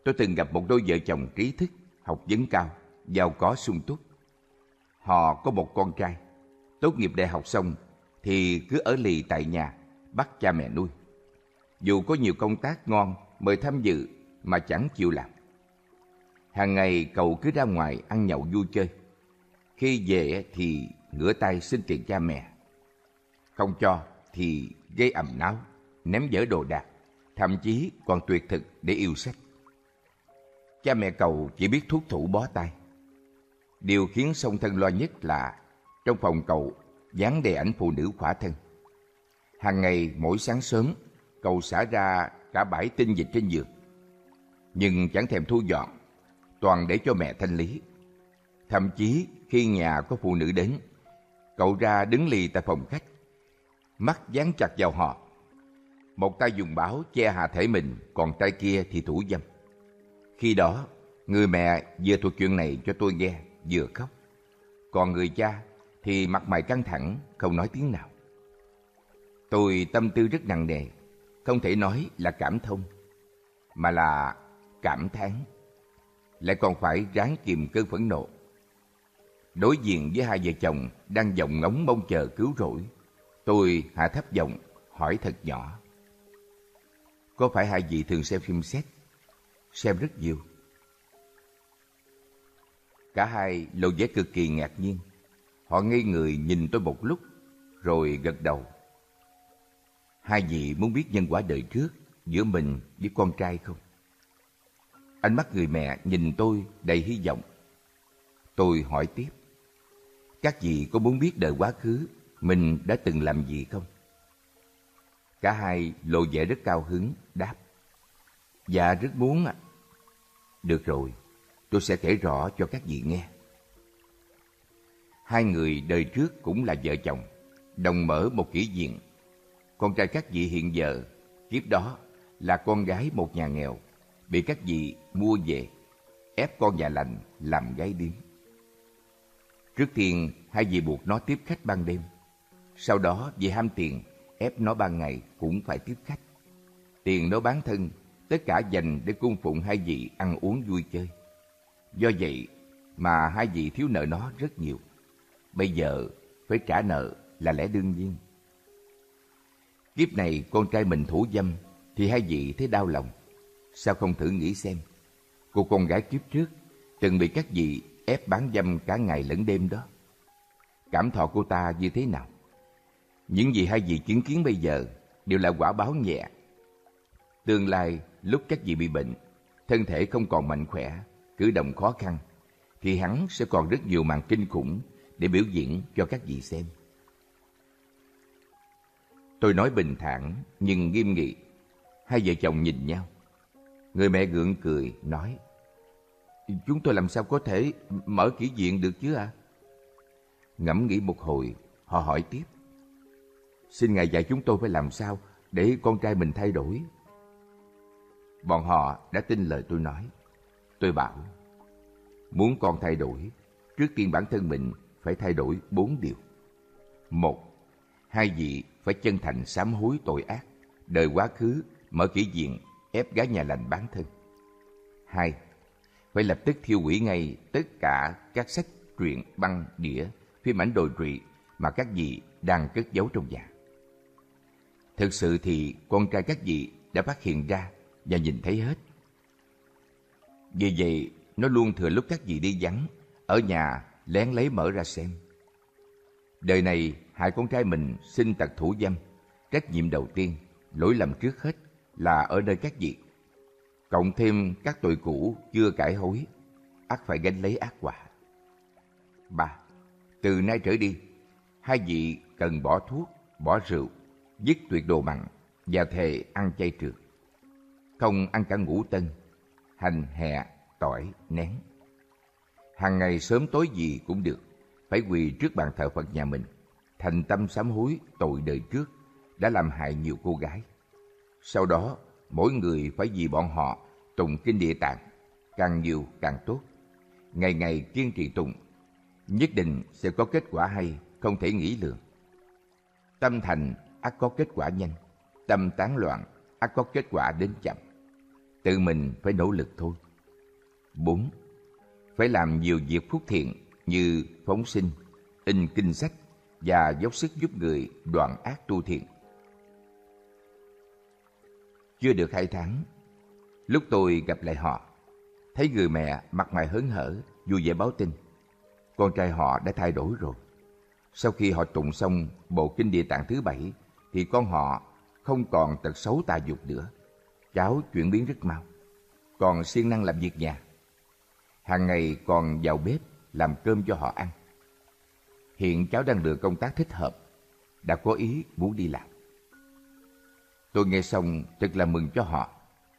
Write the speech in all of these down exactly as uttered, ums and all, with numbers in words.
tôi từng gặp một đôi vợ chồng trí thức, học vấn cao, giàu có sung túc. Họ có một con trai, tốt nghiệp đại học xong thì cứ ở lì tại nhà, bắt cha mẹ nuôi. Dù có nhiều công tác ngon mời tham dự mà chẳng chịu làm. Hàng ngày cậu cứ ra ngoài ăn nhậu vui chơi. Khi về thì ngửa tay xin tiền cha mẹ. Không cho thì gây ầm náo, ném dở đồ đạc, thậm chí còn tuyệt thực để yêu sách. Cha mẹ cậu chỉ biết thuốc thủ bó tay. Điều khiến song thân lo nhất là trong phòng cậu dán đầy ảnh phụ nữ khỏa thân. Hàng ngày mỗi sáng sớm, cậu xả ra cả bãi tinh dịch trên giường. Nhưng chẳng thèm thu dọn, toàn để cho mẹ thanh lý. Thậm chí khi nhà có phụ nữ đến, cậu ra đứng lì tại phòng khách, mắt dán chặt vào họ. Một tay dùng báo che hạ thể mình, còn tay kia thì thủ dâm. Khi đó, người mẹ vừa thuật chuyện này cho tôi nghe, vừa khóc. Còn người cha thì mặt mày căng thẳng, không nói tiếng nào. Tôi tâm tư rất nặng nề, không thể nói là cảm thông, mà là cảm thán. Lại còn phải ráng kìm cơn phẫn nộ. Đối diện với hai vợ chồng đang vọng ngóng mong chờ cứu rỗi, tôi hạ thấp giọng hỏi thật nhỏ: có phải hai vị thường xem phim sex? Xem rất nhiều. Cả hai lộ vẻ cực kỳ ngạc nhiên. Họ ngây người nhìn tôi một lúc, rồi gật đầu. Hai vị muốn biết nhân quả đời trước giữa mình với con trai không? Ánh mắt người mẹ nhìn tôi đầy hy vọng. Tôi hỏi tiếp: các vị có muốn biết đời quá khứ mình đã từng làm gì không? Cả hai lộ vẻ rất cao hứng, đáp: dạ rất muốn ạ. Được rồi, tôi sẽ kể rõ cho các vị nghe. Hai người đời trước cũng là vợ chồng, đồng mở một kỷ viện. Con trai các vị hiện giờ, kiếp đó là con gái một nhà nghèo, bị các vị mua về, ép con nhà lành làm gái điếm. Trước tiên, hai vị buộc nó tiếp khách ban đêm. Sau đó, vì ham tiền, ép nó ban ngày cũng phải tiếp khách. Tiền nó bán thân, tất cả dành để cung phụng hai vị ăn uống vui chơi. Do vậy mà hai vị thiếu nợ nó rất nhiều. Bây giờ phải trả nợ là lẽ đương nhiên. Kiếp này con trai mình thủ dâm thì hai vị thấy đau lòng. Sao không thử nghĩ xem, cô con gái kiếp trước từng bị các vị ép bán dâm cả ngày lẫn đêm đó, cảm thọ cô ta như thế nào? Những gì hai vị chứng kiến bây giờ đều là quả báo nhẹ. Tương lai lúc các vị bị bệnh, thân thể không còn mạnh khỏe, cử động khó khăn, thì hắn sẽ còn rất nhiều màn kinh khủng để biểu diễn cho các vị xem. Tôi nói bình thản nhưng nghiêm nghị. Hai vợ chồng nhìn nhau. Người mẹ gượng cười nói: chúng tôi làm sao có thể mở kỷ viện được chứ ạ? À? Ngẫm nghĩ một hồi, họ hỏi tiếp: xin ngài dạy chúng tôi phải làm sao để con trai mình thay đổi. Bọn họ đã tin lời tôi nói. Tôi bảo: muốn con thay đổi, trước tiên bản thân mình phải thay đổi bốn điều. Một, hai vị phải chân thành sám hối tội ác, đời quá khứ, mở kỷ viện, ép gái nhà lành bán thân. Hai, phải lập tức thiêu hủy ngay tất cả các sách, truyện, băng, đĩa, phim ảnh đồi trụy mà các vị đang cất giấu trong nhà. Thực sự thì con trai các vị đã phát hiện ra và nhìn thấy hết. Vì vậy, nó luôn thừa lúc các vị đi vắng, ở nhà lén lấy mở ra xem. Đời này hại con trai mình sinh tật thủ dâm, trách nhiệm đầu tiên, lỗi lầm trước hết là ở nơi các vị. Cộng thêm các tội cũ chưa cải hối, ắt phải gánh lấy ác quả. Ba, từ nay trở đi, hai vị cần bỏ thuốc, bỏ rượu, dứt tuyệt đồ mặn và thề ăn chay trường. Không ăn cả ngũ tân, hành, hẹ, tỏi, nén. Hàng ngày sớm tối gì cũng được, phải quỳ trước bàn thờ Phật nhà mình, thành tâm sám hối tội đời trước đã làm hại nhiều cô gái. Sau đó, mỗi người phải vì bọn họ tụng kinh Địa Tạng, càng nhiều càng tốt. Ngày ngày kiên trì tụng, nhất định sẽ có kết quả hay, không thể nghĩ lường. Tâm thành ắt có kết quả nhanh, tâm tán loạn ắt có kết quả đến chậm. tự mình phải nỗ lực thôi. Bốn, phải làm nhiều việc phúc thiện như phóng sinh, in kinh sách và dốc sức giúp người đoạn ác tu thiện. Chưa được hai tháng, lúc tôi gặp lại họ, thấy người mẹ mặt mày hớn hở, vui vẻ báo tin con trai họ đã thay đổi rồi. Sau khi họ tụng xong bộ kinh Địa Tạng thứ bảy, thì con họ không còn tật xấu tà dục nữa. Cháu chuyển biến rất mau, còn siêng năng làm việc nhà. Hàng ngày còn vào bếp làm cơm cho họ ăn. Hiện cháu đang được công tác thích hợp, đã có ý muốn đi làm. Tôi nghe xong thật là mừng cho họ.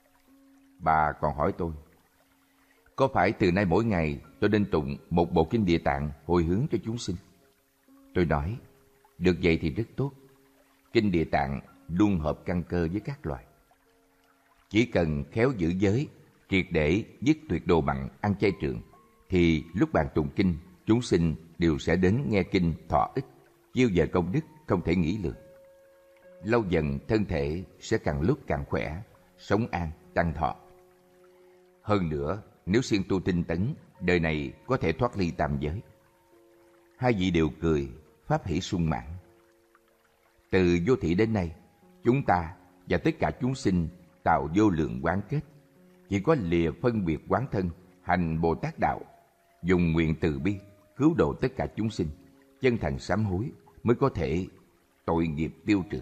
Bà còn hỏi tôi, có phải từ nay mỗi ngày tôi nên tụng một bộ kinh Địa Tạng hồi hướng cho chúng sinh? Tôi nói, được vậy thì rất tốt. Kinh Địa Tạng luôn hợp căn cơ với các loài. Chỉ cần khéo giữ giới, triệt để dứt tuyệt đồ mặn, ăn chay trường, thì lúc bạn tụng kinh, chúng sinh đều sẽ đến nghe kinh thọ ích, chiêu giờ công đức không thể nghĩ lường. Lâu dần thân thể sẽ càng lúc càng khỏe, sống an, tăng thọ. Hơn nữa, nếu siêng tu tinh tấn, đời này có thể thoát ly tam giới. Hai vị đều cười, pháp hỷ sung mãn. Từ vô thủy đến nay, chúng ta và tất cả chúng sinh tạo vô lượng quán kết. Chỉ có lìa phân biệt quán thân, hành Bồ Tát đạo, dùng nguyện từ bi, cứu độ tất cả chúng sinh, chân thành sám hối mới có thể tội nghiệp tiêu trừ.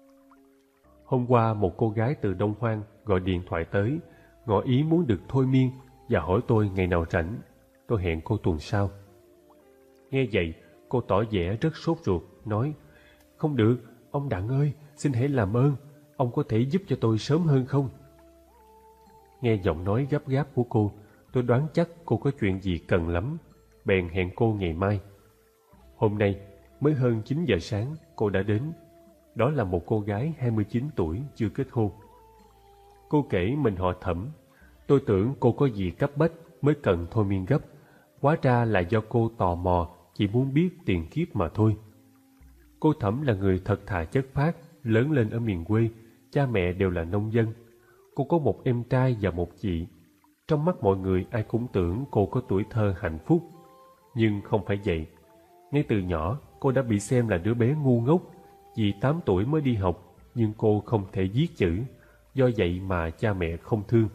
Hôm qua một cô gái từ Đông Hoang gọi điện thoại tới, ngỏ ý muốn được thôi miên và hỏi tôi ngày nào rảnh. Tôi hẹn cô tuần sau. Nghe vậy, cô tỏ vẻ rất sốt ruột, nói, không được, ông Đặng ơi, xin hãy làm ơn, ông có thể giúp cho tôi sớm hơn không? Nghe giọng nói gấp gáp của cô, tôi đoán chắc cô có chuyện gì cần lắm, bèn hẹn cô ngày mai. Hôm nay, mới hơn chín giờ sáng, cô đã đến. Đó là một cô gái hai mươi chín tuổi chưa kết hôn. Cô kể mình họ Thẩm. Tôi tưởng cô có gì cấp bách mới cần thôi miên gấp. Hóa ra là do cô tò mò, chỉ muốn biết tiền kiếp mà thôi. Cô Thẩm là người thật thà chất phác, lớn lên ở miền quê, cha mẹ đều là nông dân. Cô có một em trai và một chị. Trong mắt mọi người ai cũng tưởng cô có tuổi thơ hạnh phúc. Nhưng không phải vậy. Ngay từ nhỏ, cô đã bị xem là đứa bé ngu ngốc. Vì tám tuổi mới đi học, nhưng cô không thể viết chữ. Do vậy mà cha mẹ không thương.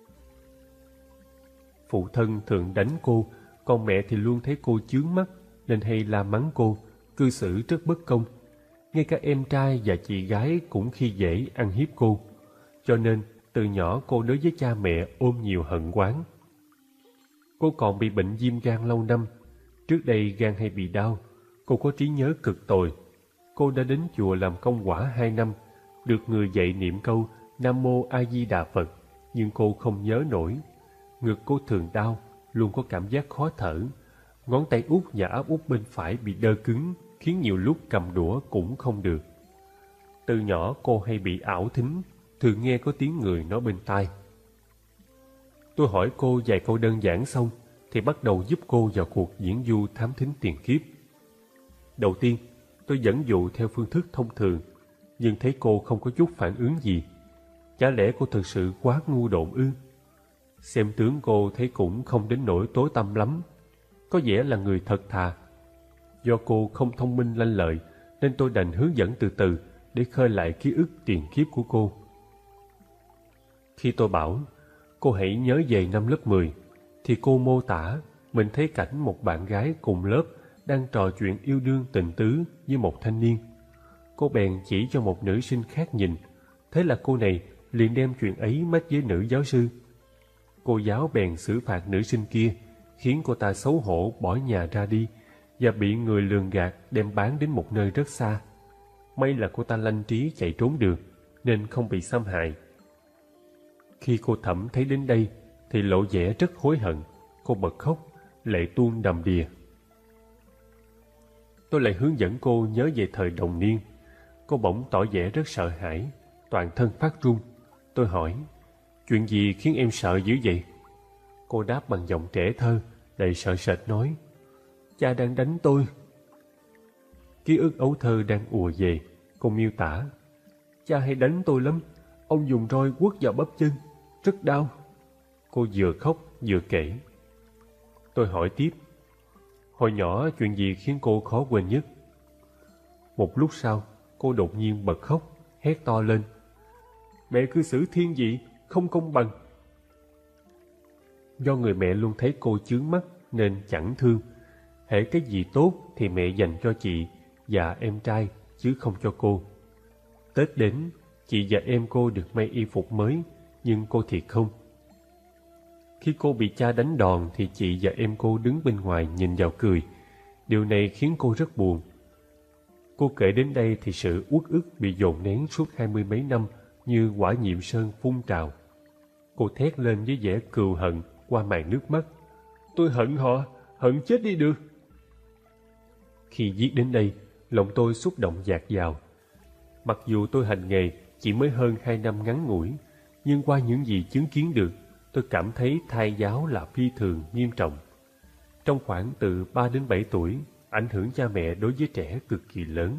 Phụ thân thường đánh cô, còn mẹ thì luôn thấy cô chướng mắt, nên hay la mắng cô, cư xử rất bất công. Ngay cả em trai và chị gái cũng khi dễ ăn hiếp cô. Cho nên, từ nhỏ cô đối với cha mẹ ôm nhiều hận oán. Cô còn bị bệnh viêm gan lâu năm. Trước đây gan hay bị đau, cô có trí nhớ cực tồi. Cô đã đến chùa làm công quả hai năm, được người dạy niệm câu Nam Mô A Di Đà Phật, nhưng cô không nhớ nổi. Ngực cô thường đau, luôn có cảm giác khó thở. Ngón tay út và áp út bên phải bị đơ cứng, khiến nhiều lúc cầm đũa cũng không được. Từ nhỏ cô hay bị ảo thính, thường nghe có tiếng người nói bên tai. Tôi hỏi cô vài câu đơn giản xong, thì bắt đầu giúp cô vào cuộc diễn du thám thính tiền kiếp. Đầu tiên, tôi dẫn dụ theo phương thức thông thường, nhưng thấy cô không có chút phản ứng gì. Chả lẽ cô thực sự quá ngu độn ư? Xem tướng cô thấy cũng không đến nỗi tối tăm lắm, có vẻ là người thật thà. Do cô không thông minh lanh lợi, nên tôi đành hướng dẫn từ từ để khơi lại ký ức tiền kiếp của cô. Khi tôi bảo cô hãy nhớ về năm lớp mười, thì cô mô tả mình thấy cảnh một bạn gái cùng lớp đang trò chuyện yêu đương tình tứ với một thanh niên. Cô bèn chỉ cho một nữ sinh khác nhìn, thế là cô này liền đem chuyện ấy mách với nữ giáo sư. Cô giáo bèn xử phạt nữ sinh kia, khiến cô ta xấu hổ bỏ nhà ra đi và bị người lường gạt đem bán đến một nơi rất xa. May là cô ta lanh trí chạy trốn được, nên không bị xâm hại. Khi cô Thẩm thấy đến đây thì lộ vẻ rất hối hận. Cô bật khóc, lệ tuôn đầm đìa. Tôi lại hướng dẫn cô nhớ về thời đồng niên. Cô bỗng tỏ vẻ rất sợ hãi, toàn thân phát run. Tôi hỏi, chuyện gì khiến em sợ dữ vậy? Cô đáp bằng giọng trẻ thơ, đầy sợ sệt nói, cha đang đánh tôi. Ký ức ấu thơ đang ùa về. Cô miêu tả, cha hay đánh tôi lắm. Ông dùng roi quất vào bắp chân, Rất đau. Cô vừa khóc vừa kể. Tôi hỏi tiếp. Hồi nhỏ chuyện gì khiến cô khó quên nhất? Một lúc sau, cô đột nhiên bật khóc, hét to lên. Mẹ cư xử thiên vị, không công bằng. Do người mẹ luôn thấy cô chướng mắt nên chẳng thương. Hễ cái gì tốt thì mẹ dành cho chị và em trai chứ không cho cô. Tết đến, chị và em cô được may y phục mới, nhưng cô thì không. Khi cô bị cha đánh đòn thì chị và em cô đứng bên ngoài nhìn vào cười. Điều này khiến cô rất buồn. Cô kể đến đây thì sự uất ức bị dồn nén suốt hai mươi mấy năm như quả nhiệm sơn phun trào. Cô thét lên với vẻ cừu hận qua màn nước mắt. Tôi hận họ, hận chết đi được. Khi viết đến đây, lòng tôi xúc động dạt dào. Mặc dù tôi hành nghề chỉ mới hơn hai năm ngắn ngủi, nhưng qua những gì chứng kiến được, tôi cảm thấy thai giáo là phi thường nghiêm trọng. Trong khoảng từ ba đến bảy tuổi, ảnh hưởng cha mẹ đối với trẻ cực kỳ lớn.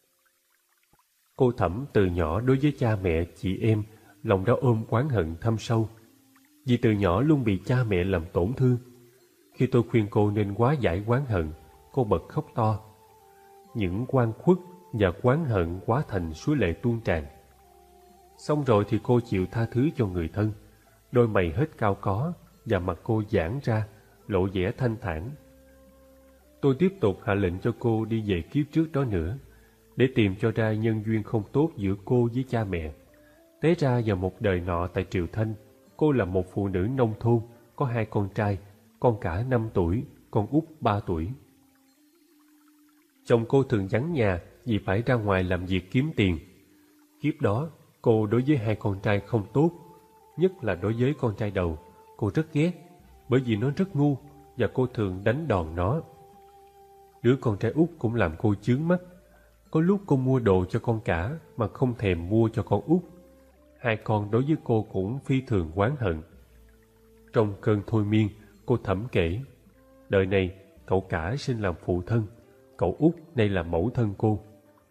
Cô Thẩm từ nhỏ đối với cha mẹ, chị em, lòng đã ôm oán hận thâm sâu. Vì từ nhỏ luôn bị cha mẹ làm tổn thương. Khi tôi khuyên cô nên hóa giải oán hận, cô bật khóc to. Những oan khuất và oán hận hóa thành suối lệ tuôn tràn. Xong rồi thì cô chịu tha thứ cho người thân. Đôi mày hết cao có và mặt cô giãn ra, lộ vẻ thanh thản. Tôi tiếp tục hạ lệnh cho cô đi về kiếp trước đó nữa, để tìm cho ra nhân duyên không tốt giữa cô với cha mẹ. Té ra vào một đời nọ tại Triều Thanh, cô là một phụ nữ nông thôn, có hai con trai, con cả năm tuổi, con út ba tuổi. Chồng cô thường vắng nhà vì phải ra ngoài làm việc kiếm tiền. Kiếp đó, cô đối với hai con trai không tốt, nhất là đối với con trai đầu, cô rất ghét, bởi vì nó rất ngu và cô thường đánh đòn nó. Đứa con trai út cũng làm cô chướng mắt. Có lúc cô mua đồ cho con cả mà không thèm mua cho con út. Hai con đối với cô cũng phi thường oán hận. Trong cơn thôi miên, cô Thẩm kể, đời này cậu cả sinh làm phụ thân, cậu út nay là mẫu thân cô.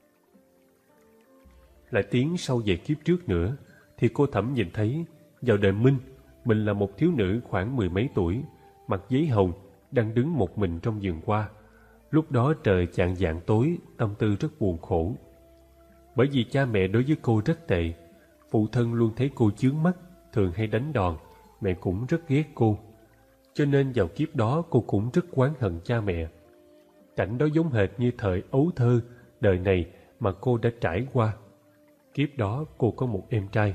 Lại tiến sâu về kiếp trước nữa, thì cô Thẩm nhìn thấy vào đời Minh, mình là một thiếu nữ khoảng mười mấy tuổi, mặc giấy hồng, đang đứng một mình trong vườn hoa. Lúc đó trời chạng vạng tối, tâm tư rất buồn khổ. Bởi vì cha mẹ đối với cô rất tệ, phụ thân luôn thấy cô chướng mắt, thường hay đánh đòn, mẹ cũng rất ghét cô. Cho nên vào kiếp đó cô cũng rất oán hận cha mẹ. Cảnh đó giống hệt như thời ấu thơ, đời này mà cô đã trải qua. Kiếp đó cô có một em trai.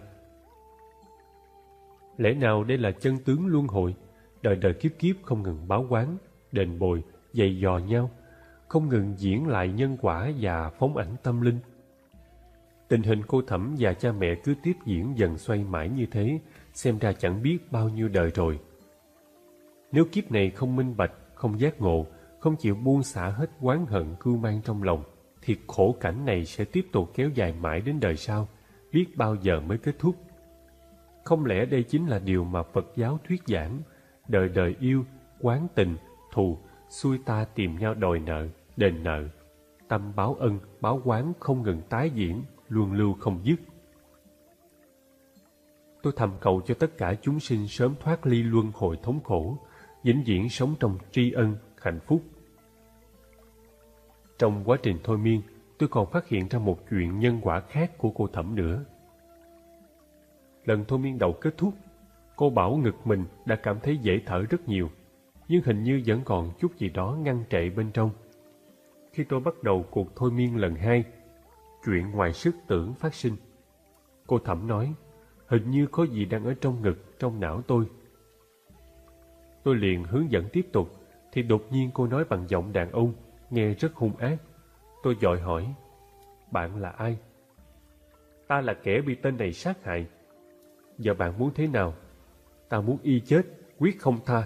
Lẽ nào đây là chân tướng luân hồi, đời đời kiếp kiếp không ngừng báo oán, đền bồi, dày dò nhau, không ngừng diễn lại nhân quả và phóng ảnh tâm linh. Tình hình cô Thẩm và cha mẹ cứ tiếp diễn dần xoay mãi như thế, xem ra chẳng biết bao nhiêu đời rồi. Nếu kiếp này không minh bạch, không giác ngộ, không chịu buông xả hết oán hận cưu mang trong lòng, thì khổ cảnh này sẽ tiếp tục kéo dài mãi đến đời sau, biết bao giờ mới kết thúc. Không lẽ đây chính là điều mà Phật giáo thuyết giảng, đời đời yêu, quán tình, thù, xuôi ta tìm nhau đòi nợ, đền nợ, tâm báo ân, báo oán không ngừng tái diễn, luân lưu không dứt. Tôi thầm cầu cho tất cả chúng sinh sớm thoát ly luân hồi thống khổ, vĩnh viễn sống trong tri ân, hạnh phúc. Trong quá trình thôi miên, tôi còn phát hiện ra một chuyện nhân quả khác của cô Thẩm nữa. Lần thôi miên đầu kết thúc, cô bảo ngực mình đã cảm thấy dễ thở rất nhiều, nhưng hình như vẫn còn chút gì đó ngăn trệ bên trong. Khi tôi bắt đầu cuộc thôi miên lần hai, chuyện ngoài sức tưởng phát sinh. Cô Thẩm nói, hình như có gì đang ở trong ngực, trong não tôi. Tôi liền hướng dẫn tiếp tục, thì đột nhiên cô nói bằng giọng đàn ông, nghe rất hung ác. Tôi vội hỏi, bạn là ai? Ta là kẻ bị tên này sát hại. Giờ bạn muốn thế nào? Ta muốn y chết, quyết không tha.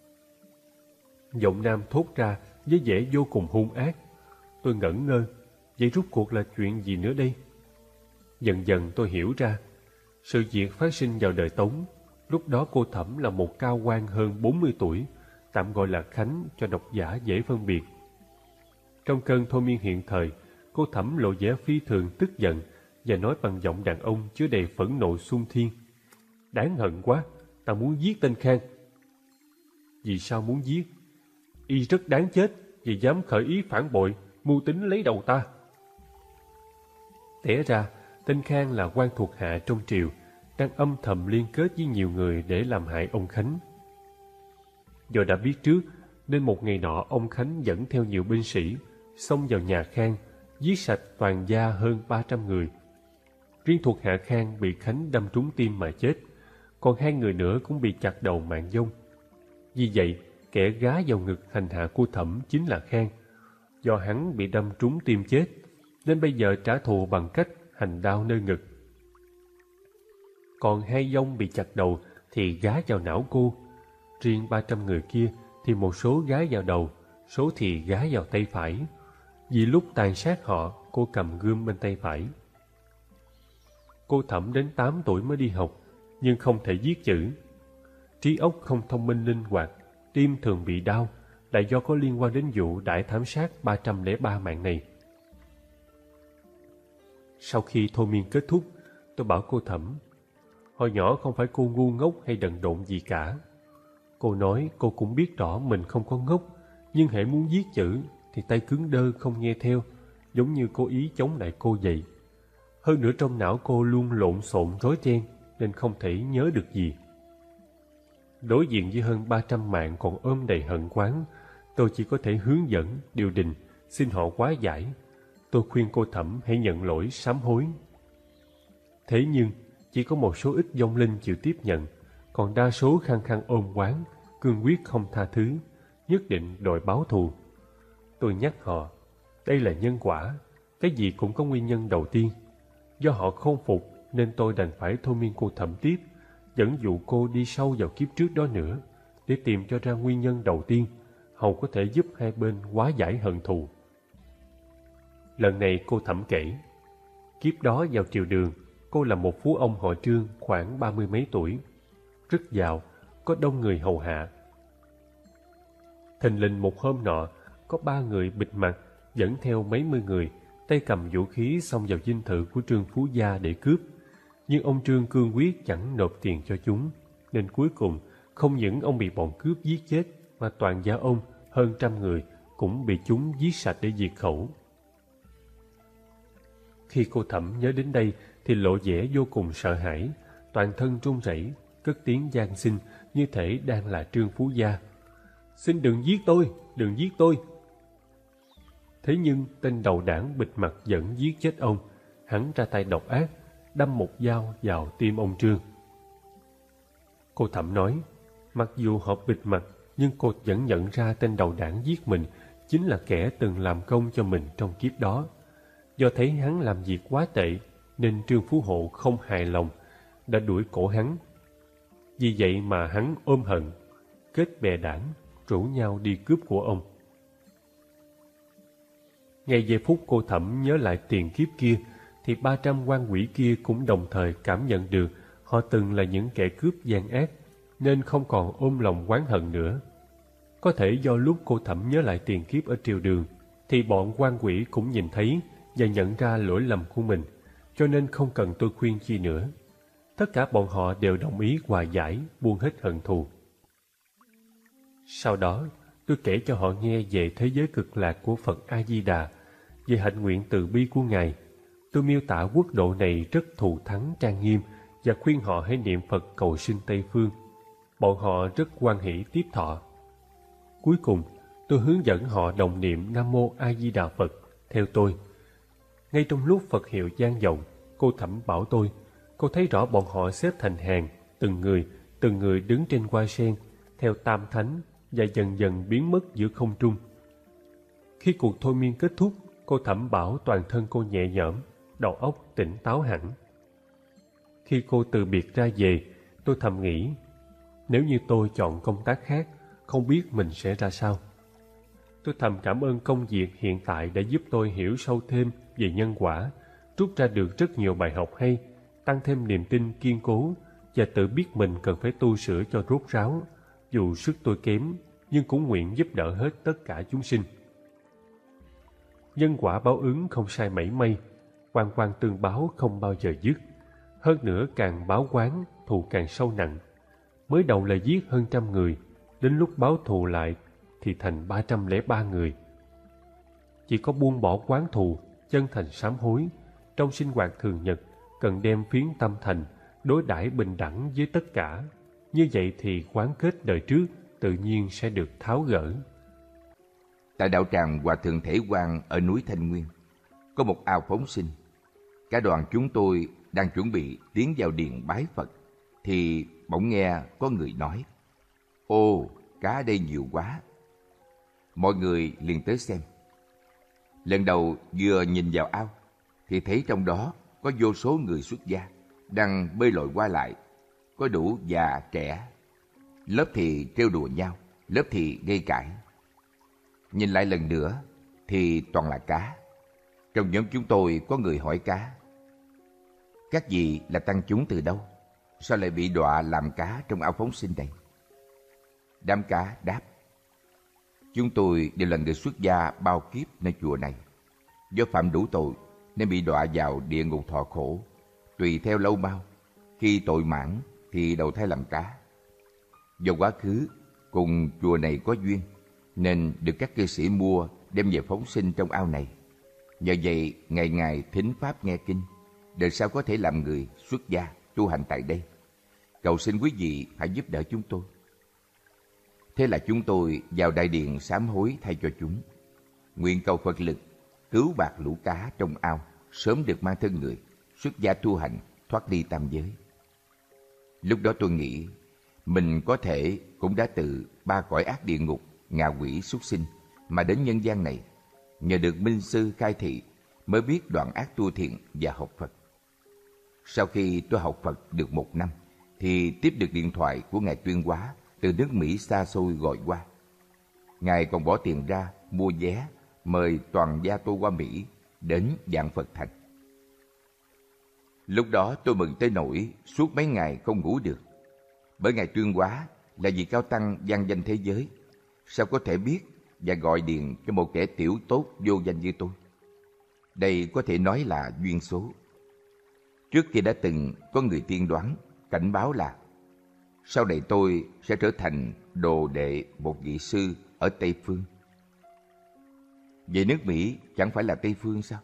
Giọng nam thốt ra với vẻ vô cùng hung ác. Tôi ngẩn ngơ, vậy rốt cuộc là chuyện gì nữa đây? Dần dần tôi hiểu ra, sự việc phát sinh vào đời Tống. Lúc đó cô Thẩm là một cao quan hơn bốn mươi tuổi, tạm gọi là Khánh cho độc giả dễ phân biệt. Trong cơn thôi miên hiện thời, cô Thẩm lộ vẻ phi thường tức giận và nói bằng giọng đàn ông chứa đầy phẫn nộ xung thiên. Đáng hận quá, ta muốn giết tên Khang. Vì sao muốn giết? Y rất đáng chết vì dám khởi ý phản bội, mưu tính lấy đầu ta. Té ra, tên Khang là quan thuộc hạ trong triều, đang âm thầm liên kết với nhiều người để làm hại ông Khánh. Do đã biết trước, nên một ngày nọ ông Khánh dẫn theo nhiều binh sĩ, xông vào nhà Khang, giết sạch toàn gia hơn ba trăm người. Riêng thuộc hạ Khang bị Khánh đâm trúng tim mà chết, còn hai người nữa cũng bị chặt đầu mạng vong. Vì vậy, kẻ gá vào ngực hành hạ cô Thẩm chính là Khang. Do hắn bị đâm trúng tim chết, nên bây giờ trả thù bằng cách hành đao nơi ngực. Còn hai vong bị chặt đầu thì gá vào não cô. Riêng ba trăm người kia thì một số gá vào đầu, số thì gá vào tay phải. Vì lúc tàn sát họ, cô cầm gươm bên tay phải. Cô Thẩm đến tám tuổi mới đi học, nhưng không thể viết chữ. Trí óc không thông minh linh hoạt, tim thường bị đau, là do có liên quan đến vụ đại thảm sát ba trăm lẻ ba mạng này. Sau khi thôi miên kết thúc, tôi bảo cô Thẩm, hồi nhỏ không phải cô ngu ngốc hay đần độn gì cả. Cô nói cô cũng biết rõ mình không có ngốc, nhưng hễ muốn viết chữ thì tay cứng đơ không nghe theo, giống như cố ý chống lại cô vậy. Hơn nữa trong não cô luôn lộn xộn rối ren, nên không thể nhớ được gì. Đối diện với hơn ba trăm mạng còn ôm đầy hận oán, tôi chỉ có thể hướng dẫn, điều đình, xin họ hóa giải. Tôi khuyên cô Thẩm hãy nhận lỗi, sám hối. Thế nhưng, chỉ có một số ít vong linh chịu tiếp nhận, còn đa số khăng khăng ôm oán, cương quyết không tha thứ, nhất định đòi báo thù. Tôi nhắc họ, đây là nhân quả, cái gì cũng có nguyên nhân đầu tiên. Do họ không phục nên tôi đành phải thôi miên cô Thẩm tiếp, dẫn dụ cô đi sâu vào kiếp trước đó nữa, để tìm cho ra nguyên nhân đầu tiên, hầu có thể giúp hai bên hóa giải hận thù. Lần này cô Thẩm kể, kiếp đó vào triều Đường, cô là một phú ông họ Trương khoảng ba mươi mấy tuổi, rất giàu, có đông người hầu hạ. Thình lình một hôm nọ, có ba người bịt mặt dẫn theo mấy mươi người, tay cầm vũ khí xông vào dinh thự của Trương Phú Gia để cướp. Nhưng ông Trương cương quyết chẳng nộp tiền cho chúng, nên cuối cùng không những ông bị bọn cướp giết chết, mà toàn gia ông hơn trăm người cũng bị chúng giết sạch để diệt khẩu. Khi cô Thẩm nhớ đến đây thì lộ vẻ vô cùng sợ hãi, toàn thân run rẩy, cất tiếng van xin như thể đang là Trương Phú Gia. Xin đừng giết tôi, đừng giết tôi. Thế nhưng tên đầu đảng bịt mặt vẫn giết chết ông. Hắn ra tay độc ác, đâm một dao vào tim ông Trương. Cô Thẩm nói, mặc dù họ bịt mặt, nhưng cô vẫn nhận ra tên đầu đảng giết mình chính là kẻ từng làm công cho mình trong kiếp đó. Do thấy hắn làm việc quá tệ, nên Trương Phú Hộ không hài lòng, đã đuổi cổ hắn. Vì vậy mà hắn ôm hận, kết bè đảng, rủ nhau đi cướp của ông. Ngay giây phút cô Thẩm nhớ lại tiền kiếp kia, thì ba trăm quan quỷ kia cũng đồng thời cảm nhận được họ từng là những kẻ cướp gian ác, nên không còn ôm lòng oán hận nữa. Có thể do lúc cô Thẩm nhớ lại tiền kiếp ở triều Đường, thì bọn quan quỷ cũng nhìn thấy và nhận ra lỗi lầm của mình, cho nên không cần tôi khuyên chi nữa. Tất cả bọn họ đều đồng ý hòa giải, buông hết hận thù. Sau đó, tôi kể cho họ nghe về thế giới cực lạc của Phật A-di-đà, về hạnh nguyện từ bi của Ngài. Tôi miêu tả quốc độ này rất thù thắng trang nghiêm và khuyên họ hãy niệm Phật cầu sinh Tây Phương. Bọn họ rất hoan hỷ tiếp thọ. Cuối cùng, tôi hướng dẫn họ đồng niệm Nam Mô A Di Đà Phật theo tôi. Ngay trong lúc Phật hiệu vang vọng, cô Thẩm bảo tôi, cô thấy rõ bọn họ xếp thành hàng, từng người, từng người đứng trên hoa sen, theo tam thánh và dần dần biến mất giữa không trung. Khi cuộc thôi miên kết thúc, cô Thẩm bảo toàn thân cô nhẹ nhõm, đầu óc tỉnh táo hẳn. Khi cô từ biệt ra về, tôi thầm nghĩ, nếu như tôi chọn công tác khác, không biết mình sẽ ra sao. Tôi thầm cảm ơn công việc hiện tại đã giúp tôi hiểu sâu thêm về nhân quả, rút ra được rất nhiều bài học hay, tăng thêm niềm tin kiên cố và tự biết mình cần phải tu sửa cho rốt ráo. Dù sức tôi kém, nhưng cũng nguyện giúp đỡ hết tất cả chúng sinh. Nhân quả báo ứng không sai mảy may, oan oan tương báo không bao giờ dứt. Hơn nữa càng báo oán, thù càng sâu nặng. Mới đầu là giết hơn trăm người, đến lúc báo thù lại thì thành ba trăm lẻ ba người. Chỉ có buông bỏ oán thù, chân thành sám hối, trong sinh hoạt thường nhật cần đem phiến tâm thành, đối đãi bình đẳng với tất cả. Như vậy thì oán kết đời trước tự nhiên sẽ được tháo gỡ. Tại đạo tràng Hòa Thượng Thể Quang ở núi Thanh Nguyên, có một ao phóng sinh. Cả đoàn chúng tôi đang chuẩn bị tiến vào điện bái Phật, thì bỗng nghe có người nói: "Ô, cá đây nhiều quá." Mọi người liền tới xem. Lần đầu vừa nhìn vào ao, thì thấy trong đó có vô số người xuất gia đang bơi lội qua lại, có đủ già trẻ. Lớp thì trêu đùa nhau, lớp thì gây cãi. Nhìn lại lần nữa thì toàn là cá. Trong nhóm chúng tôi có người hỏi cá: "Các vị là tăng chúng từ đâu? Sao lại bị đọa làm cá trong ao phóng sinh này?" Đám cá đáp: "Chúng tôi đều là người xuất gia bao kiếp nơi chùa này. Do phạm đủ tội nên bị đọa vào địa ngục thọ khổ. Tùy theo lâu mau, khi tội mãn thì đầu thai làm cá. Do quá khứ cùng chùa này có duyên nên được các cư sĩ mua đem về phóng sinh trong ao này. Nhờ vậy ngày ngày thính pháp nghe kinh, đời sau có thể làm người xuất gia tu hành tại đây. Cầu xin quý vị hãy giúp đỡ chúng tôi." Thế là chúng tôi vào đại điện sám hối thay cho chúng, nguyện cầu Phật lực cứu bạc lũ cá trong ao sớm được mang thân người xuất gia tu hành, thoát đi tam giới. Lúc đó tôi nghĩ mình có thể cũng đã từ ba cõi ác địa ngục, ngạ quỷ, súc sinh mà đến nhân gian này, nhờ được minh sư khai thị mới biết đoạn ác tu thiện và học Phật. Sau khi tôi học Phật được một năm thì tiếp được điện thoại của Ngài Tuyên Hóa từ nước Mỹ xa xôi gọi qua. Ngài còn bỏ tiền ra mua vé mời toàn gia tôi qua Mỹ đến Vạn Phật Thành. Lúc đó tôi mừng tới nỗi suốt mấy ngày không ngủ được. Bởi Ngài Tuyên Hóa là vị cao tăng vang danh thế giới, sao có thể biết và gọi điện cho một kẻ tiểu tốt vô danh như tôi? Đây có thể nói là duyên số. Trước kia đã từng có người tiên đoán, cảnh báo là sau này tôi sẽ trở thành đồ đệ một vị sư ở Tây Phương. Vậy nước Mỹ chẳng phải là Tây Phương sao?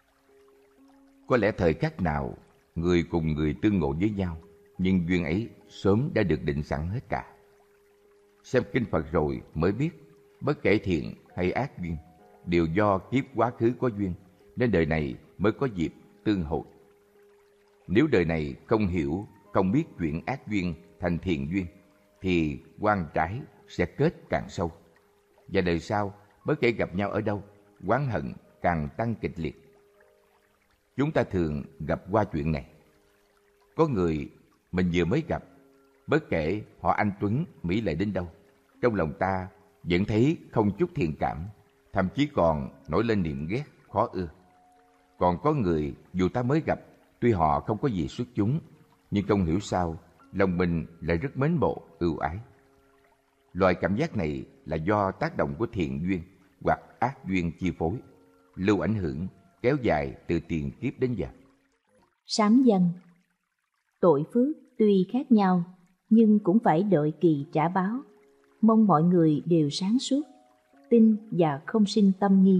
Có lẽ thời khắc nào người cùng người tương ngộ với nhau, nhưng duyên ấy sớm đã được định sẵn hết cả. Xem kinh Phật rồi mới biết, bất kể thiện hay ác duyên đều do kiếp quá khứ có duyên, nên đời này mới có dịp tương hội. Nếu đời này không hiểu, không biết chuyển ác duyên thành thiện duyên, thì oan trái sẽ kết càng sâu. Và đời sau, bất kể gặp nhau ở đâu, oán hận càng tăng kịch liệt. Chúng ta thường gặp qua chuyện này. Có người mình vừa mới gặp, bất kể họ anh tuấn, mỹ lệ đến đâu, trong lòng ta vẫn thấy không chút thiện cảm, thậm chí còn nổi lên niệm ghét, khó ưa. Còn có người dù ta mới gặp, tuy họ không có gì xuất chúng, nhưng không hiểu sao lòng mình lại rất mến mộ, ưu ái. Loại cảm giác này là do tác động của thiện duyên hoặc ác duyên chi phối, lưu ảnh hưởng kéo dài từ tiền kiếp đến giờ. Sám văn: tội phước tuy khác nhau nhưng cũng phải đợi kỳ trả báo. Mong mọi người đều sáng suốt, tin và không sinh tâm nghi.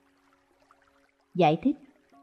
Giải thích: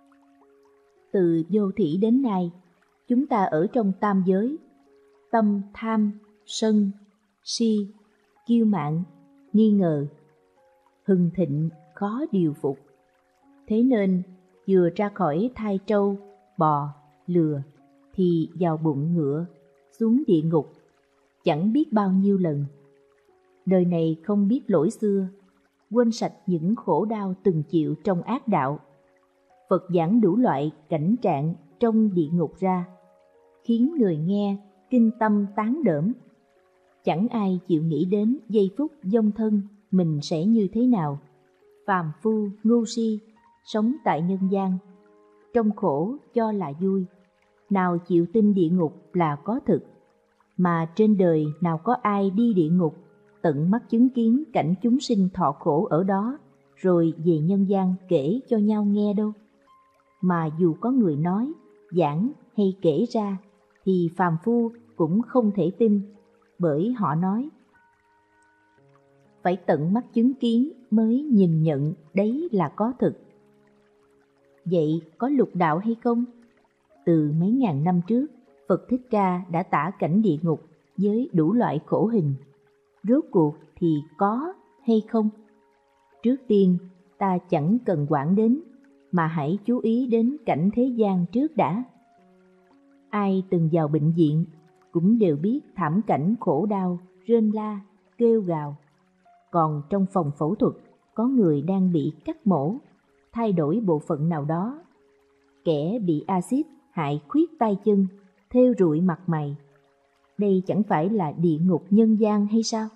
từ vô thủy đến nay, chúng ta ở trong tam giới, tâm tham, sân, si, kiêu mạn, nghi ngờ, hưng thịnh khó điều phục. Thế nên vừa ra khỏi thai trâu, bò, lừa thì vào bụng ngựa, xuống địa ngục chẳng biết bao nhiêu lần. Đời này không biết lỗi xưa, quên sạch những khổ đau từng chịu trong ác đạo. Phật giảng đủ loại cảnh trạng trong địa ngục ra, khiến người nghe kinh tâm tán đỡm. Chẳng ai chịu nghĩ đến giây phút vong thân mình sẽ như thế nào. Phàm phu ngu si sống tại nhân gian, trong khổ cho là vui, nào chịu tin địa ngục là có thực. Mà trên đời nào có ai đi địa ngục, tận mắt chứng kiến cảnh chúng sinh thọ khổ ở đó, rồi về nhân gian kể cho nhau nghe đâu. Mà dù có người nói, giảng hay kể ra thì phàm phu cũng không thể tin, bởi họ nói phải tận mắt chứng kiến mới nhìn nhận đấy là có thực. Vậy có lục đạo hay không? Từ mấy ngàn năm trước, Phật Thích Ca đã tả cảnh địa ngục với đủ loại khổ hình. Rốt cuộc thì có hay không? Trước tiên, ta chẳng cần quản đến, mà hãy chú ý đến cảnh thế gian trước đã. Ai từng vào bệnh viện cũng đều biết thảm cảnh khổ đau, rên la, kêu gào. Còn trong phòng phẫu thuật, có người đang bị cắt mổ, thay đổi bộ phận nào đó. Kẻ bị axit hại khuyết tay chân, thêu rụi mặt mày. Đây chẳng phải là địa ngục nhân gian hay sao?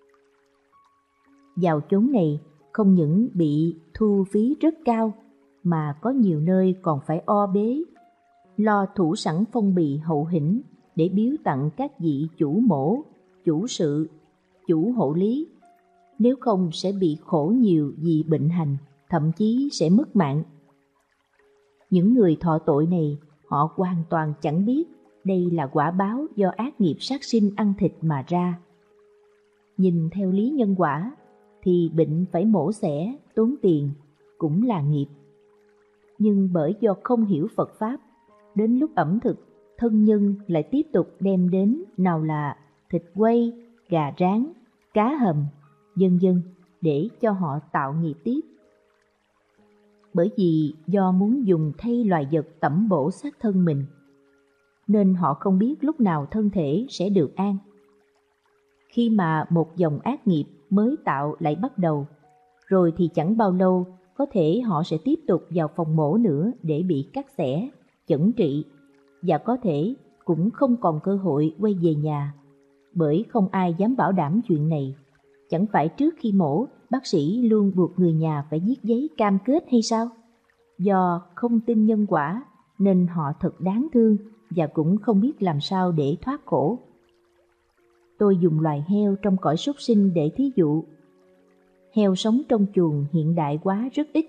Vào chốn này không những bị thu phí rất cao, mà có nhiều nơi còn phải o bế, lo thủ sẵn phong bì hậu hĩnh để biếu tặng các vị chủ mổ, chủ sự, chủ hộ lý. Nếu không sẽ bị khổ nhiều vì bệnh hành, thậm chí sẽ mất mạng. Những người thọ tội này, họ hoàn toàn chẳng biết đây là quả báo do ác nghiệp sát sinh ăn thịt mà ra. Nhìn theo lý nhân quả, thì bệnh phải mổ xẻ, tốn tiền, cũng là nghiệp. Nhưng bởi do không hiểu Phật Pháp, đến lúc ẩm thực, thân nhân lại tiếp tục đem đến nào là thịt quay, gà rán, cá hầm, vân vân để cho họ tạo nghiệp tiếp. Bởi vì do muốn dùng thay loài vật tẩm bổ xác thân mình, nên họ không biết lúc nào thân thể sẽ được an. Khi mà một dòng ác nghiệp mới tạo lại bắt đầu, rồi thì chẳng bao lâu có thể họ sẽ tiếp tục vào phòng mổ nữa để bị cắt xẻ, chẩn trị, và có thể cũng không còn cơ hội quay về nhà, bởi không ai dám bảo đảm chuyện này. Chẳng phải trước khi mổ, bác sĩ luôn buộc người nhà phải viết giấy cam kết hay sao? Do không tin nhân quả nên họ thật đáng thương và cũng không biết làm sao để thoát khổ. Tôi dùng loài heo trong cõi súc sinh để thí dụ. Heo sống trong chuồng hiện đại quá rất ít.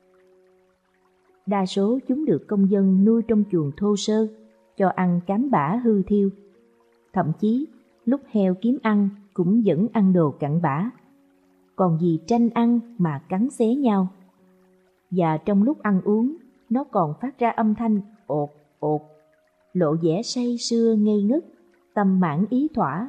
Đa số chúng được công dân nuôi trong chuồng thô sơ, cho ăn cám bã hư thiêu. Thậm chí, lúc heo kiếm ăn cũng vẫn ăn đồ cặn bã. Còn vì tranh ăn mà cắn xé nhau. Và trong lúc ăn uống, nó còn phát ra âm thanh ột ột, lộ vẻ say sưa ngây ngất, tâm mãn ý thỏa.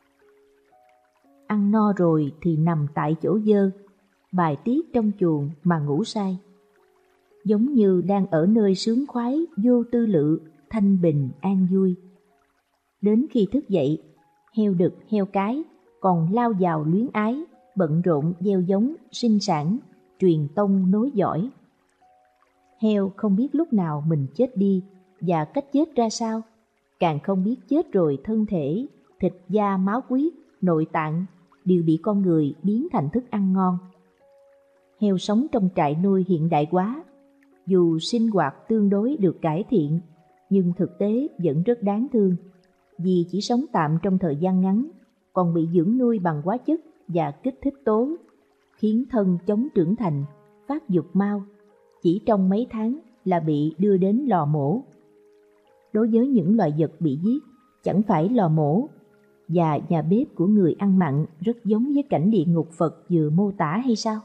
Ăn no rồi thì nằm tại chỗ dơ, bài tiết trong chuồng mà ngủ say. Giống như đang ở nơi sướng khoái, vô tư lự, thanh bình, an vui. Đến khi thức dậy, heo đực, heo cái còn lao vào luyến ái, bận rộn gieo giống, sinh sản, truyền tông nối dõi. Heo không biết lúc nào mình chết đi và cách chết ra sao, càng không biết chết rồi thân thể, thịt da, máu huyết, nội tạng đều bị con người biến thành thức ăn ngon. Heo sống trong trại nuôi hiện đại quá, dù sinh hoạt tương đối được cải thiện, nhưng thực tế vẫn rất đáng thương, vì chỉ sống tạm trong thời gian ngắn, còn bị dưỡng nuôi bằng hóa chất và kích thích tố, khiến thân chống trưởng thành, phát dục mau, chỉ trong mấy tháng là bị đưa đến lò mổ. Đối với những loài vật bị giết, chẳng phải lò mổ và nhà bếp của người ăn mặn rất giống với cảnh địa ngục Phật vừa mô tả hay sao?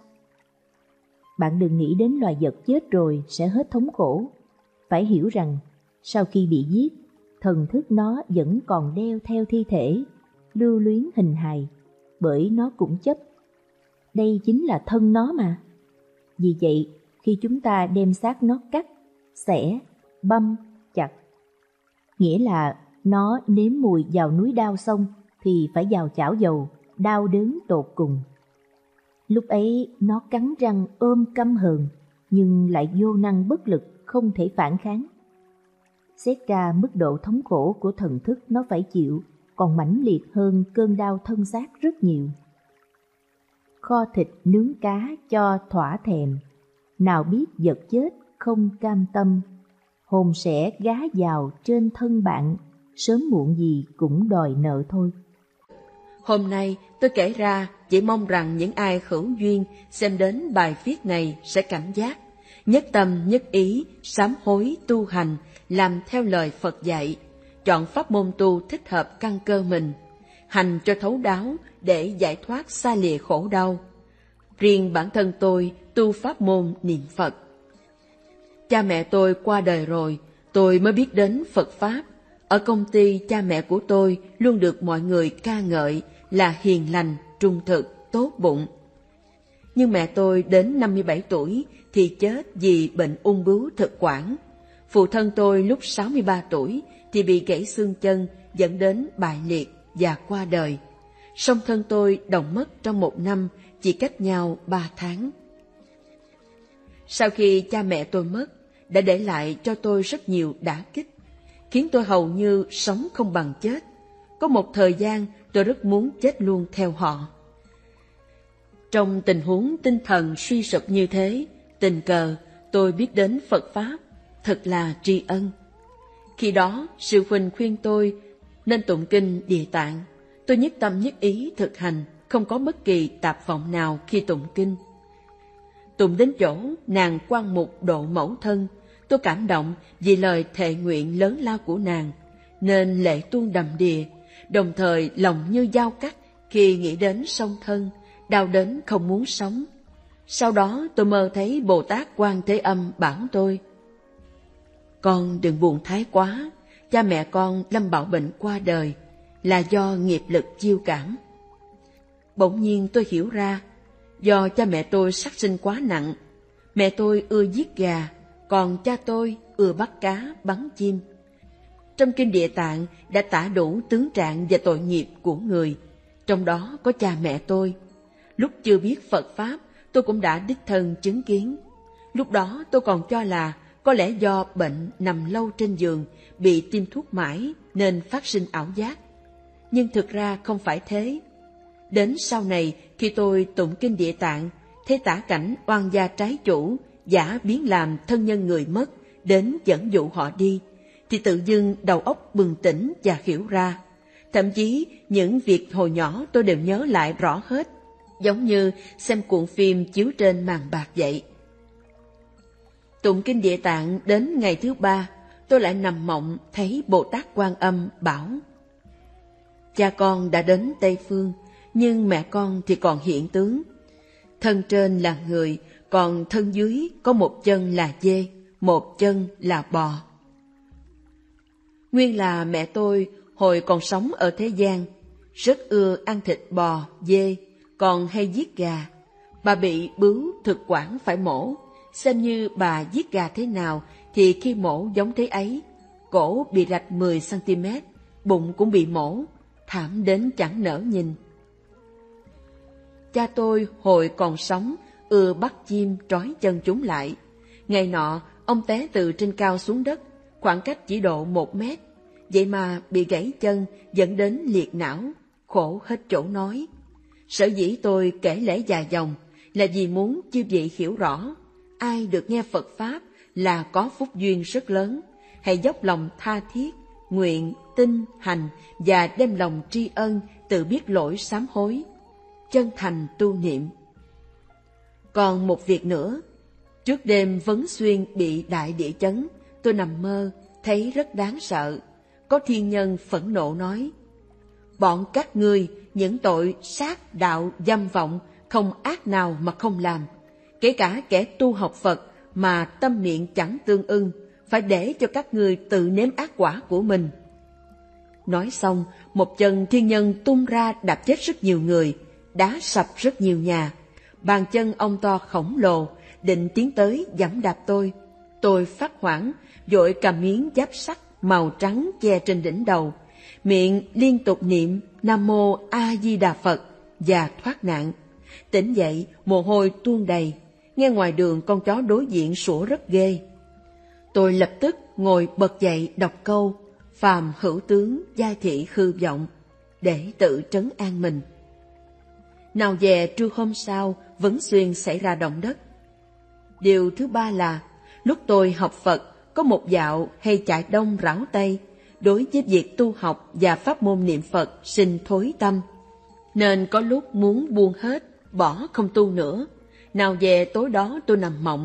Bạn đừng nghĩ đến loài vật chết rồi sẽ hết thống khổ. Phải hiểu rằng, sau khi bị giết, thần thức nó vẫn còn đeo theo thi thể, lưu luyến hình hài, bởi nó cũng chấp. Đây chính là thân nó mà. Vì vậy, khi chúng ta đem xác nó cắt, xẻ, băm, chặt, nghĩa là nó nếm mùi vào núi đao xong thì phải vào chảo dầu, đau đớn tột cùng. Lúc ấy nó cắn răng ôm căm hờn, nhưng lại vô năng bất lực, không thể phản kháng. Xét ra mức độ thống khổ của thần thức nó phải chịu còn mãnh liệt hơn cơn đau thân xác rất nhiều. Kho thịt nướng cá cho thỏa thèm, nào biết vật chết không cam tâm, hồn sẽ gá vào trên thân bạn, sớm muộn gì cũng đòi nợ thôi. Hôm nay tôi kể ra chỉ mong rằng những ai hữu duyên xem đến bài viết này sẽ cảnh giác, nhất tâm nhất ý, sám hối tu hành, làm theo lời Phật dạy, chọn pháp môn tu thích hợp căn cơ mình, hành cho thấu đáo để giải thoát xa lìa khổ đau. Riêng bản thân tôi tu pháp môn niệm Phật. Cha mẹ tôi qua đời rồi, tôi mới biết đến Phật Pháp. Ở công ty, cha mẹ của tôi luôn được mọi người ca ngợi là hiền lành, trung thực, tốt bụng. Nhưng mẹ tôi đến năm mươi bảy tuổi thì chết vì bệnh ung bướu thực quản. Phụ thân tôi lúc sáu mươi ba tuổi thì bị gãy xương chân dẫn đến bại liệt và qua đời. Song thân tôi đồng mất trong một năm, chỉ cách nhau ba tháng. Sau khi cha mẹ tôi mất, đã để lại cho tôi rất nhiều đả kích, khiến tôi hầu như sống không bằng chết. Có một thời gian tôi rất muốn chết luôn theo họ. Trong tình huống tinh thần suy sụp như thế, tình cờ tôi biết đến Phật Pháp, thật là tri ân. Khi đó, sư huynh khuyên tôi nên tụng kinh Địa Tạng. Tôi nhất tâm nhất ý thực hành, không có bất kỳ tạp vọng nào khi tụng kinh. Tụng đến chỗ nàng Quan Mục độ mẫu thân, tôi cảm động vì lời thệ nguyện lớn lao của nàng, nên lệ tuôn đầm đìa, đồng thời lòng như dao cắt khi nghĩ đến song thân, đau đến không muốn sống. Sau đó tôi mơ thấy Bồ Tát Quan Thế Âm bảo tôi: con đừng buồn thái quá, cha mẹ con lâm bạo bệnh qua đời là do nghiệp lực chiêu cảm. Bỗng nhiên tôi hiểu ra, do cha mẹ tôi sát sinh quá nặng. Mẹ tôi ưa giết gà, còn cha tôi ưa bắt cá, bắn chim. Trong kinh Địa Tạng đã tả đủ tướng trạng và tội nghiệp của người, trong đó có cha mẹ tôi. Lúc chưa biết Phật Pháp, tôi cũng đã đích thân chứng kiến. Lúc đó tôi còn cho là có lẽ do bệnh nằm lâu trên giường, bị tiêm thuốc mãi nên phát sinh ảo giác. Nhưng thực ra không phải thế. Đến sau này, khi tôi tụng kinh Địa Tạng, thấy tả cảnh oan gia trái chủ, giả biến làm thân nhân người mất, đến dẫn dụ họ đi, thì tự dưng đầu óc bừng tỉnh và hiểu ra. Thậm chí những việc hồi nhỏ tôi đều nhớ lại rõ hết, giống như xem cuộn phim chiếu trên màn bạc vậy. Tụng kinh Địa Tạng đến ngày thứ ba, tôi lại nằm mộng thấy Bồ Tát Quan Âm bảo: cha con đã đến Tây Phương, nhưng mẹ con thì còn hiện tướng. Thân trên là người, còn thân dưới có một chân là dê, một chân là bò. Nguyên là mẹ tôi hồi còn sống ở thế gian, rất ưa ăn thịt bò, dê, còn hay giết gà. Bà bị bướu thực quản phải mổ, xem như bà giết gà thế nào thì khi mổ giống thế ấy. Cổ bị rạch mười xăng ti mét, bụng cũng bị mổ, thảm đến chẳng nỡ nhìn. Cha tôi hồi còn sống ưa bắt chim trói chân chúng lại. Ngày nọ ông té từ trên cao xuống đất, khoảng cách chỉ độ một mét, vậy mà bị gãy chân dẫn đến liệt não, khổ hết chỗ nói. Sở dĩ tôi kể lễ dài dòng là vì muốn chư vị hiểu rõ, ai được nghe Phật Pháp là có phúc duyên rất lớn. Hãy dốc lòng tha thiết, nguyện, tin, hành và đem lòng tri ân, tự biết lỗi sám hối, chân thành tu niệm. Còn một việc nữa, trước đêm Vấn Xuyên bị đại địa chấn, tôi nằm mơ, thấy rất đáng sợ. Có thiên nhân phẫn nộ nói: bọn các ngươi những tội sát đạo dâm vọng, không ác nào mà không làm. Kể cả kẻ tu học Phật mà tâm niệm chẳng tương ưng, phải để cho các ngươi tự nếm ác quả của mình. Nói xong, một chân thiên nhân tung ra đạp chết rất nhiều người, đá sập rất nhiều nhà. Bàn chân ông to khổng lồ, định tiến tới giẫm đạp tôi. Tôi phát hoảng, vội cầm miếng giáp sắt màu trắng che trên đỉnh đầu, miệng liên tục niệm Nam Mô A Di Đà Phật và thoát nạn. Tỉnh dậy, mồ hôi tuôn đầy, nghe ngoài đường con chó đối diện sủa rất ghê. Tôi lập tức ngồi bật dậy đọc câu Phàm hữu tướng giai thị hư vọng để tự trấn an mình. Nào về trưa hôm sau, Vấn Xuyên xảy ra động đất. Điều thứ ba là, lúc tôi học Phật, có một dạo hay chạy đông rảo tây, đối với việc tu học và pháp môn niệm Phật sinh thối tâm, nên có lúc muốn buông hết, bỏ không tu nữa. Nào về tối đó tôi nằm mộng,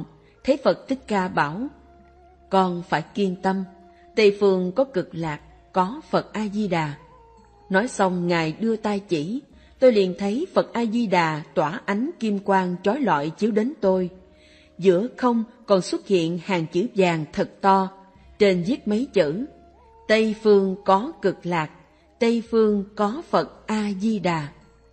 thấy Phật Thích Ca bảo, con phải kiên tâm, Tây phương có Cực Lạc, có Phật A-di-đà. Nói xong Ngài đưa tay chỉ, tôi liền thấy Phật A-di-đà tỏa ánh kim quang chói lọi chiếu đến tôi. Giữa không còn xuất hiện hàng chữ vàng thật to, trên viết mấy chữ: Tây phương có Cực Lạc, Tây phương có Phật A-di-đà.